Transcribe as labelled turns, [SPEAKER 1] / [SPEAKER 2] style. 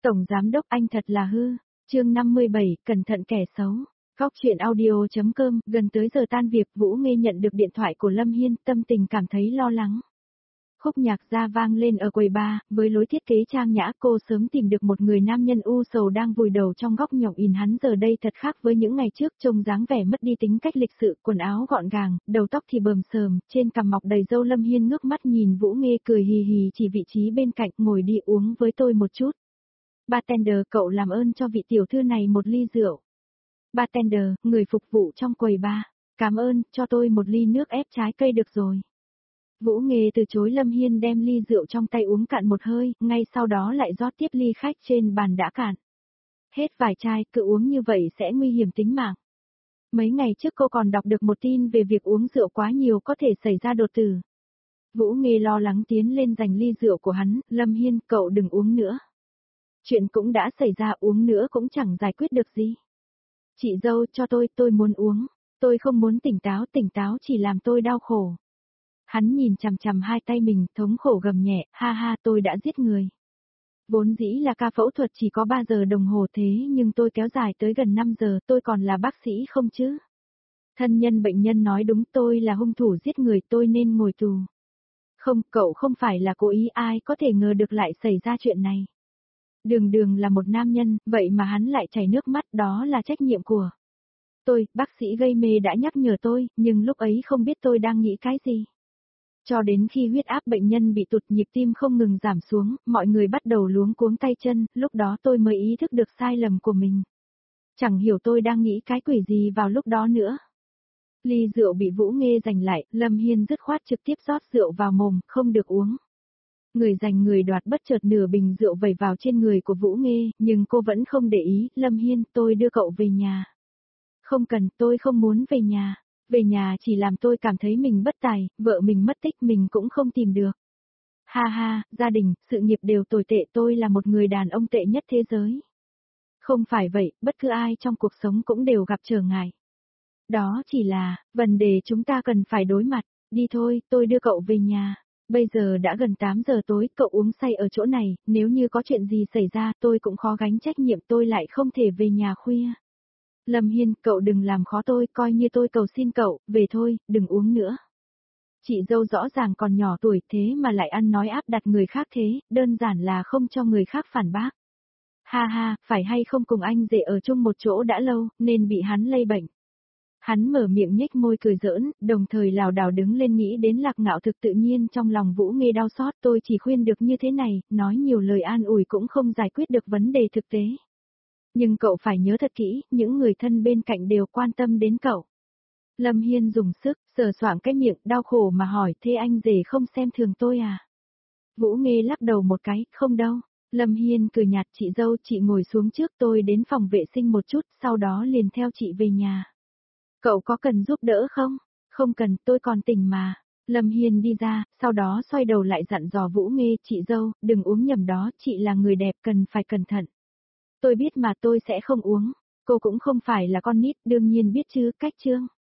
[SPEAKER 1] Tổng Giám Đốc anh thật là hư. Chương 57, cẩn thận kẻ xấu. Góc truyện audio.com, gần tới giờ tan việc Vũ Nghê nhận được điện thoại của Lâm Hiên, tâm tình cảm thấy lo lắng. Khúc nhạc ra vang lên ở quầy bar, với lối thiết kế trang nhã cô sớm tìm được một người nam nhân u sầu đang vùi đầu trong góc nhộng in hắn giờ đây thật khác với những ngày trước trông dáng vẻ mất đi tính cách lịch sự, quần áo gọn gàng, đầu tóc thì bờm sờm, trên cằm mọc đầy râu. Lâm Hiên ngước mắt nhìn Vũ Nghê cười hì hì chỉ vị trí bên cạnh, ngồi đi uống với tôi một chút. Bartender, cậu làm ơn cho vị tiểu thư này một ly rượu. Bartender, người phục vụ trong quầy bar, cảm ơn, cho tôi một ly nước ép trái cây được rồi. Vũ Nghê từ chối. Lâm Hiên đem ly rượu trong tay uống cạn một hơi, ngay sau đó lại rót tiếp ly khách trên bàn đã cạn. Hết vài chai, cứ uống như vậy sẽ nguy hiểm tính mạng. Mấy ngày trước cô còn đọc được một tin về việc uống rượu quá nhiều có thể xảy ra đột tử. Vũ Nghê lo lắng tiến lên giành ly rượu của hắn. Lâm Hiên, cậu đừng uống nữa. Chuyện cũng đã xảy ra, uống nữa cũng chẳng giải quyết được gì. Chị dâu, cho tôi muốn uống. Tôi không muốn tỉnh táo chỉ làm tôi đau khổ. Hắn nhìn chằm chằm hai tay mình, thống khổ gầm nhẹ, ha ha, tôi đã giết người. Vốn dĩ là ca phẫu thuật chỉ có 3 giờ đồng hồ thế nhưng tôi kéo dài tới gần 5 giờ, tôi còn là bác sĩ không chứ? Thân nhân bệnh nhân nói đúng, tôi là hung thủ giết người, tôi nên ngồi tù. Không, cậu không phải là cố ý, ai có thể ngờ được lại xảy ra chuyện này. Đường là một nam nhân, vậy mà hắn lại chảy nước mắt, đó là trách nhiệm của tôi. Bác sĩ gây mê đã nhắc nhở tôi, nhưng lúc ấy không biết tôi đang nghĩ cái gì. Cho đến khi huyết áp bệnh nhân bị tụt, nhịp tim không ngừng giảm xuống, mọi người bắt đầu luống cuống tay chân, lúc đó tôi mới ý thức được sai lầm của mình. Chẳng hiểu tôi đang nghĩ cái quỷ gì vào lúc đó nữa. Ly rượu bị Vũ Nghê giành lại, Lâm Hiên dứt khoát trực tiếp rót rượu vào mồm, không được uống. Người giành người đoạt, bất chợt nửa bình rượu vẩy vào trên người của Vũ Nghê, nhưng cô vẫn không để ý. Lâm Hiên, tôi đưa cậu về nhà. Không cần, tôi không muốn về nhà. Về nhà chỉ làm tôi cảm thấy mình bất tài, vợ mình mất tích mình cũng không tìm được. Ha ha, gia đình, sự nghiệp đều tồi tệ, tôi là một người đàn ông tệ nhất thế giới. Không phải vậy, bất cứ ai trong cuộc sống cũng đều gặp trở ngại. Đó chỉ là vấn đề chúng ta cần phải đối mặt. Đi thôi, tôi đưa cậu về nhà. Bây giờ đã gần 8 giờ tối, cậu uống say ở chỗ này, nếu như có chuyện gì xảy ra tôi cũng khó gánh trách nhiệm, tôi lại không thể về nhà khuya. Lâm Hiên, cậu đừng làm khó tôi, coi như tôi cầu xin cậu, về thôi, đừng uống nữa. Chị dâu rõ ràng còn nhỏ tuổi thế mà lại ăn nói áp đặt người khác thế, đơn giản là không cho người khác phản bác. Ha ha, phải hay không cùng anh rể ở chung một chỗ đã lâu, nên bị hắn lây bệnh. Hắn mở miệng nhếch môi cười giỡn, đồng thời lảo đảo đứng lên nghĩ đến Lạc Ngạo Thực. Tự nhiên trong lòng Vũ Nghê đau xót, tôi chỉ khuyên được như thế này, nói nhiều lời an ủi cũng không giải quyết được vấn đề thực tế. Nhưng cậu phải nhớ thật kỹ, những người thân bên cạnh đều quan tâm đến cậu. Lâm Hiên dùng sức, sờ soạng cái miệng, đau khổ mà hỏi, thế anh rể không xem thường tôi à? Vũ Nghê lắc đầu một cái, không đâu. Lâm Hiên cười nhạt, chị dâu, chị ngồi xuống trước, tôi đến phòng vệ sinh một chút, sau đó liền theo chị về nhà. Cậu có cần giúp đỡ không? Không cần, tôi còn tỉnh mà. Lâm Hiên đi ra, sau đó xoay đầu lại dặn dò Vũ Nghê, chị dâu, đừng uống nhầm đó, chị là người đẹp cần phải cẩn thận. Tôi biết mà, tôi sẽ không uống. Cô cũng không phải là con nít, đương nhiên biết chứ, cách chương.